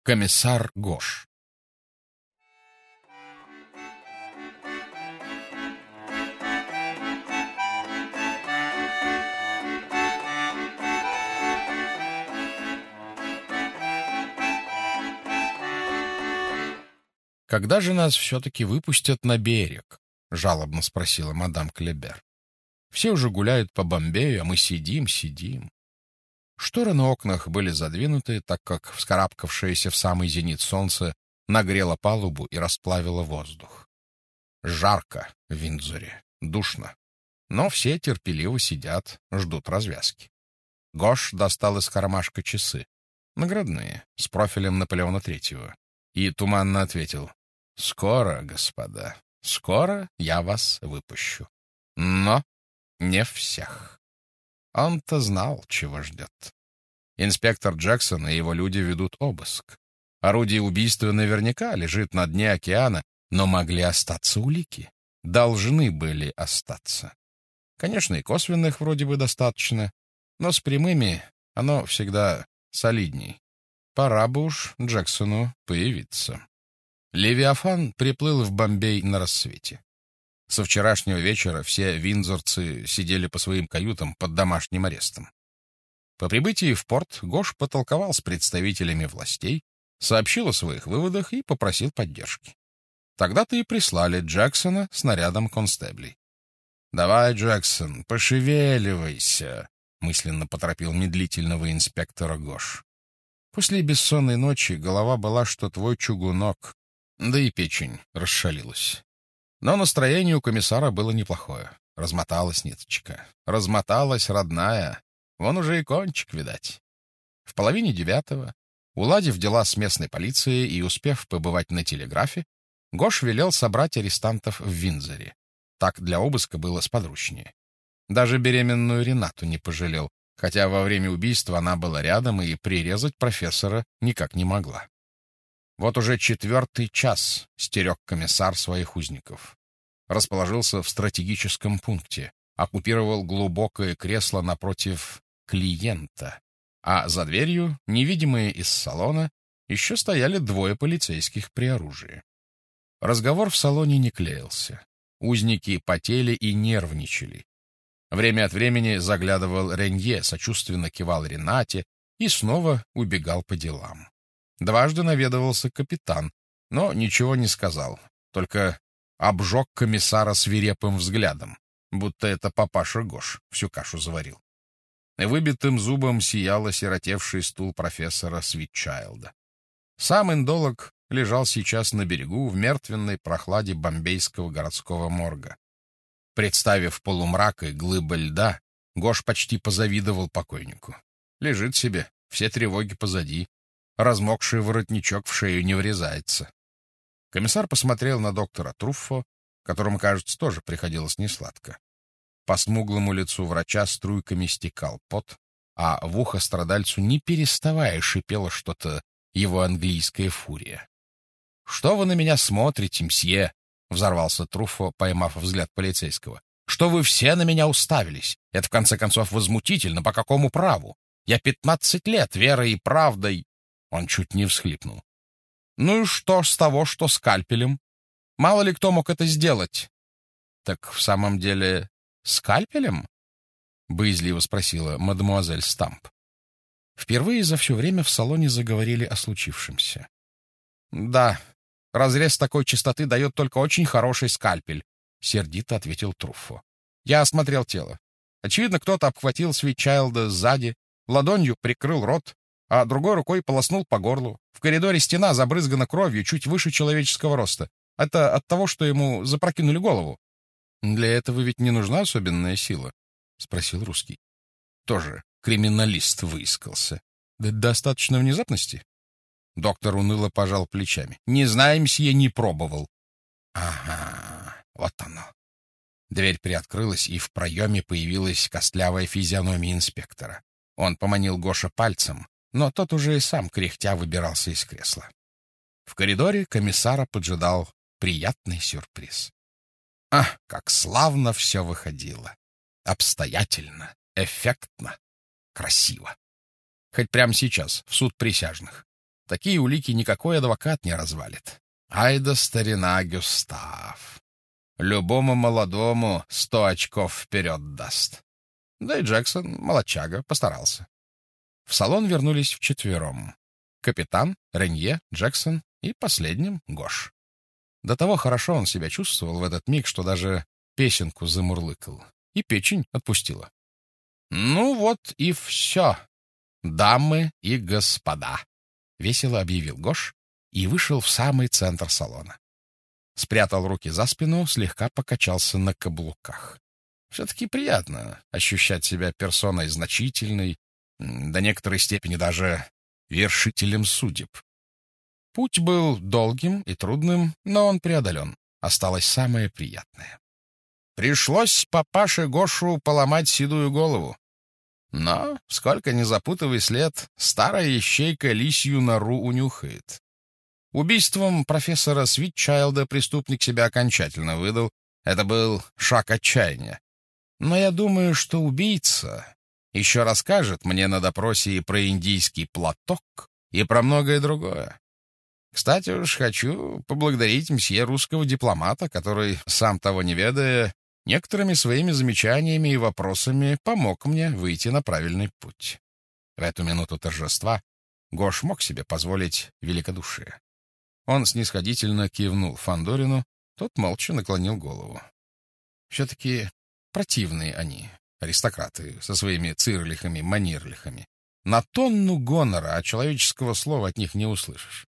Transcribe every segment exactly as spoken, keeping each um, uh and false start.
Комиссар Гош. «Когда же нас все-таки выпустят на берег?» — жалобно спросила мадам Клебер. «Все уже гуляют по Бомбею, а мы сидим, сидим». Шторы на окнах были задвинуты, так как вскарабкавшееся в самый зенит солнце нагрело палубу и расплавило воздух. Жарко в Виндзоре, душно, но все терпеливо сидят, ждут развязки. Гош достал из кармашка часы, наградные, с профилем Наполеона Третьего, и туманно ответил: «Скоро, господа, скоро я вас выпущу. Но не всех». Он-то знал, чего ждет. Инспектор Джексон и его люди ведут обыск. Орудие убийства наверняка лежит на дне океана, но могли остаться улики. Должны были остаться. Конечно, и косвенных вроде бы достаточно, но с прямыми оно всегда солидней. Пора бы уж Джексону появиться. Левиафан приплыл в Бомбей на рассвете. Со вчерашнего вечера все виндзорцы сидели по своим каютам под домашним арестом. По прибытии в порт Гош потолковал с представителями властей, сообщил о своих выводах и попросил поддержки. Тогда-то и прислали Джексона с нарядом констеблей. «Давай, Джексон, пошевеливайся», — мысленно поторопил медлительного инспектора Гош. После бессонной ночи голова была, что твой чугунок, да и печень расшалилась. Но настроение у комиссара было неплохое. Размоталась ниточка. Размоталась родная. Вон уже и кончик, видать. В половине девятого, уладив дела с местной полицией и успев побывать на телеграфе, Гош велел собрать арестантов в Виндзоре. Так для обыска было сподручнее. Даже беременную Ренату не пожалел, хотя во время убийства она была рядом и прирезать профессора никак не могла. Вот уже четвертый час стерег комиссар своих узников. Расположился в стратегическом пункте, оккупировал глубокое кресло напротив клиента, а за дверью, невидимые из салона, еще стояли двое полицейских при оружии. Разговор в салоне не клеился. Узники потели и нервничали. Время от времени заглядывал Ренье, сочувственно кивал Ренате и снова убегал по делам. Дважды наведывался капитан, но ничего не сказал, только обжег комиссара свирепым взглядом, будто это папаша Гош всю кашу заварил. Выбитым зубом сиял осиротевший стул профессора Свитчайлда. Сам индолог лежал сейчас на берегу в мертвенной прохладе бомбейского городского морга. Представив полумрак и глыбы льда, Гош почти позавидовал покойнику. Лежит себе, все тревоги позади. Размокший воротничок в шею не врезается. Комиссар посмотрел на доктора Труффо, которому, кажется, тоже приходилось несладко. По смуглому лицу врача струйками стекал пот, а в ухо страдальцу не переставая шипело что-то его английская фурия. — Что вы на меня смотрите, мсье? — взорвался Труффо, поймав взгляд полицейского. — Что вы все на меня уставились? Это, в конце концов, возмутительно. По какому праву? Я пятнадцать лет верой и правдой... Он чуть не всхлипнул. Ну и что с того, что скальпелем? Мало ли кто мог это сделать. Так в самом деле скальпелем? Боязливо спросила мадемуазель Стамп. Впервые за все время в салоне заговорили о случившемся. Да, разрез такой частоты дает только очень хороший скальпель, сердито ответил Труффо. Я осмотрел тело. Очевидно, кто-то обхватил Свитчайлда сзади, ладонью прикрыл рот, а другой рукой полоснул по горлу. В коридоре стена забрызгана кровью чуть выше человеческого роста. Это от того, что ему запрокинули голову. — Для этого ведь не нужна особенная сила? — спросил русский. Тоже криминалист выискался. Да достаточно внезапности? Доктор уныло пожал плечами. — Не знаю, мсье, не пробовал. — Ага, вот оно. Дверь приоткрылась, и в проеме появилась костлявая физиономия инспектора. Он поманил Гоша пальцем, но тот уже и сам кряхтя выбирался из кресла. В коридоре комиссара поджидал приятный сюрприз. Ах, как славно все выходило! Обстоятельно, эффектно, красиво. Хоть прямо сейчас, в суд присяжных. такие улики никакой адвокат не развалит. Ай да старина Гюстав. Любому молодому сто очков вперед даст. Да и Джексон, молодчага, постарался. В салон вернулись вчетвером. Капитан, Ренье, Джексон и последним Гош. До того хорошо он себя чувствовал в этот миг, что даже песенку замурлыкал. И печень отпустила. «Ну вот и все, дамы и господа», — весело объявил Гош и вышел в самый центр салона. Спрятал руки за спину, слегка покачался на каблуках. Все-таки приятно ощущать себя персоной значительной, до некоторой степени даже вершителем судеб. Путь был долгим и трудным, но он преодолен. Осталось самое приятное. Пришлось папаше Гошу поломать седую голову. Но, сколько ни запутывай след, старая ищейка лисью нору унюхает. Убийством профессора Свитчайлда преступник себя окончательно выдал. Это был шаг отчаяния. Но я думаю, что убийца еще расскажет мне на допросе и про индийский платок, и про многое другое. Кстати уж, хочу поблагодарить мсье русского дипломата, который, сам того не ведая, некоторыми своими замечаниями и вопросами помог мне выйти на правильный путь. В эту минуту торжества Гош мог себе позволить великодушие. Он снисходительно кивнул Фандорину, тот молча наклонил голову. Все-таки противные они, аристократы, со своими цирлихами-манирлихами. На тонну гонора, а человеческого слова от них не услышишь.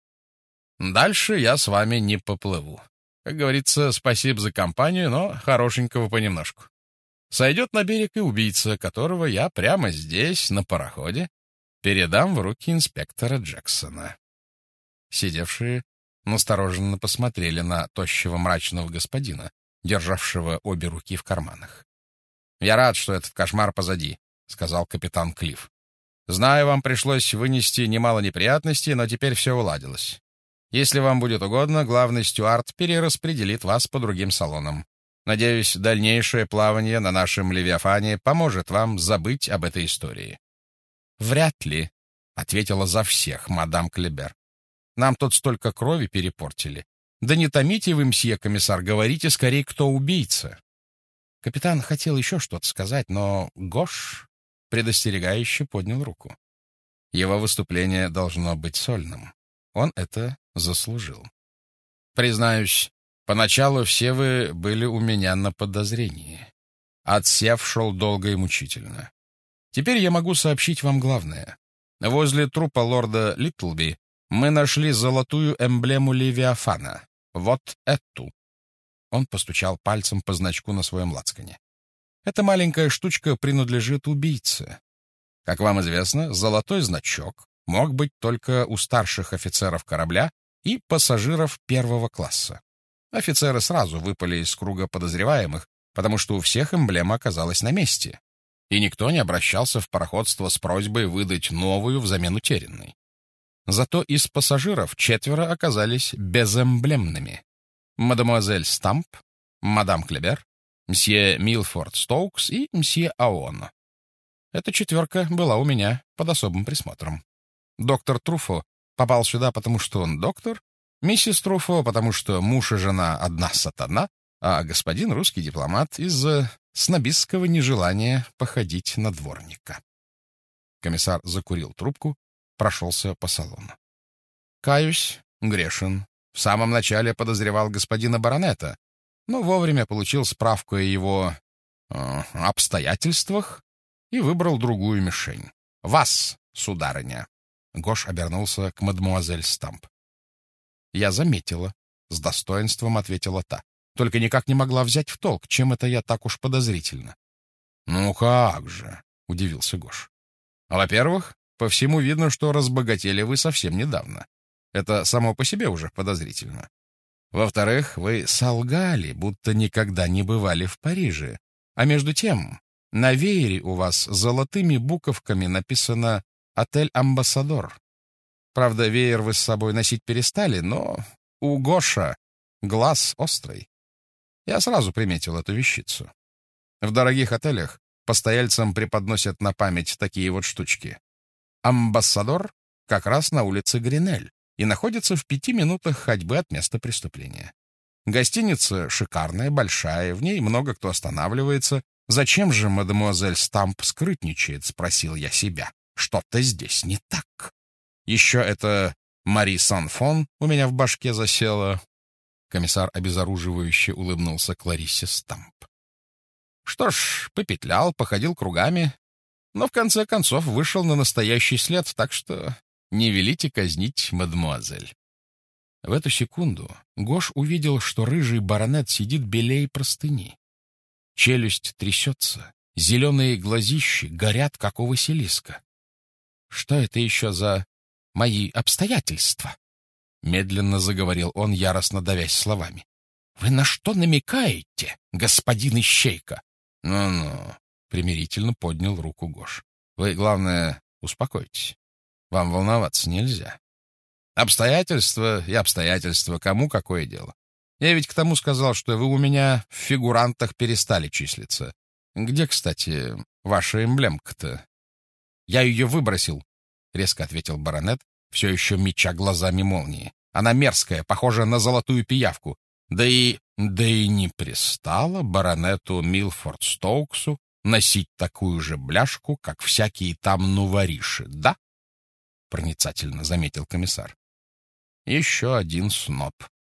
Дальше я с вами не поплыву. Как говорится, спасибо за компанию, но хорошенького понемножку. Сойдет на берег и убийца, которого я прямо здесь, на пароходе, передам в руки инспектора Джексона. Сидевшие настороженно посмотрели на тощего мрачного господина, державшего обе руки в карманах. «Я рад, что этот кошмар позади», — сказал капитан Клифф. «Знаю, вам пришлось вынести немало неприятностей, но теперь все уладилось. Если вам будет угодно, главный стюард перераспределит вас по другим салонам. Надеюсь, дальнейшее плавание на нашем Левиафане поможет вам забыть об этой истории». «Вряд ли», — ответила за всех мадам Клебер. «Нам тут столько крови перепортили. Да не томите вы, мсье комиссар, говорите скорее, кто убийца». Капитан хотел еще что-то сказать, но Гош предостерегающе поднял руку. Его выступление должно быть сольным. Он это заслужил. Признаюсь, поначалу все вы были у меня на подозрении. Отсев шел долго и мучительно. Теперь я могу сообщить вам главное. Возле трупа лорда Литлби мы нашли золотую эмблему Левиафана. Вот эту. Он постучал пальцем по значку на своем лацкане. Эта маленькая штучка принадлежит убийце. Как вам известно, золотой значок мог быть только у старших офицеров корабля и пассажиров первого класса. Офицеры сразу выпали из круга подозреваемых, потому что у всех эмблема оказалась на месте, и никто не обращался в пароходство с просьбой выдать новую взамен утерянной. Зато из пассажиров четверо оказались безэмблемными. Мадемуазель Стамп, мадам Клебер, мсье Милфорд Стоукс и мсье Аон. Эта четверка была у меня под особым присмотром. Доктор Труфо попал сюда, потому что он доктор, миссис Труфо, потому что муж и жена одна сатана, а господин русский дипломат из-за снобистского нежелания походить на дворника. Комиссар закурил трубку, прошелся по салону. Каюсь, грешен. В самом начале подозревал господина баронета, но вовремя получил справку о его э, обстоятельствах и выбрал другую мишень. Вас, сударыня. Гош обернулся к мадемуазель Стамп. «Я заметила», — с достоинством ответила та. «Только никак не могла взять в толк, чем это я так уж подозрительно». «Ну как же», — удивился Гош. «Во-первых, по всему видно, что разбогатели вы совсем недавно. Это само по себе уже подозрительно. Во-вторых, вы солгали, будто никогда не бывали в Париже. А между тем, на веере у вас золотыми буковками написано «Отель Амбассадор». Правда, веер вы с собой носить перестали, но у Гоша глаз острый. Я сразу приметил эту вещицу. В дорогих отелях постояльцам преподносят на память такие вот штучки. Амбассадор как раз на улице Гринель и находится в пяти минутах ходьбы от места преступления. Гостиница шикарная, большая, в ней много кто останавливается. Зачем же мадемуазель Стамп скрытничает, спросил я себя. Что-то здесь не так. Еще это Мари Санфон у меня в башке засела. Комиссар обезоруживающе улыбнулся Клариссе Стамп. Что ж, попетлял, походил кругами, но в конце концов вышел на настоящий след, так что не велите казнить мадемуазель. В эту секунду Гош увидел, что рыжий баронет сидит белее простыни. Челюсть трясется, зеленые глазищи горят, как у Василиска. Что это еще за мои обстоятельства? Медленно заговорил он, яростно давясь словами. Вы на что намекаете, господин Ищейка? Ну-ну, примирительно поднял руку Гош. Вы, главное, успокойтесь. Вам волноваться нельзя. Обстоятельства и обстоятельства, кому какое дело. Я ведь к тому сказал, что вы у меня в фигурантах перестали числиться. Где, кстати, ваша эмблемка-то? Я ее выбросил, — резко ответил баронет, все еще меча глазами молнии. Она мерзкая, похожа на золотую пиявку. Да и... да и не пристало баронету Милфорд Стоуксу носить такую же бляшку, как всякие там нувориши, да? Проницательно заметил комиссар. Еще один сноб,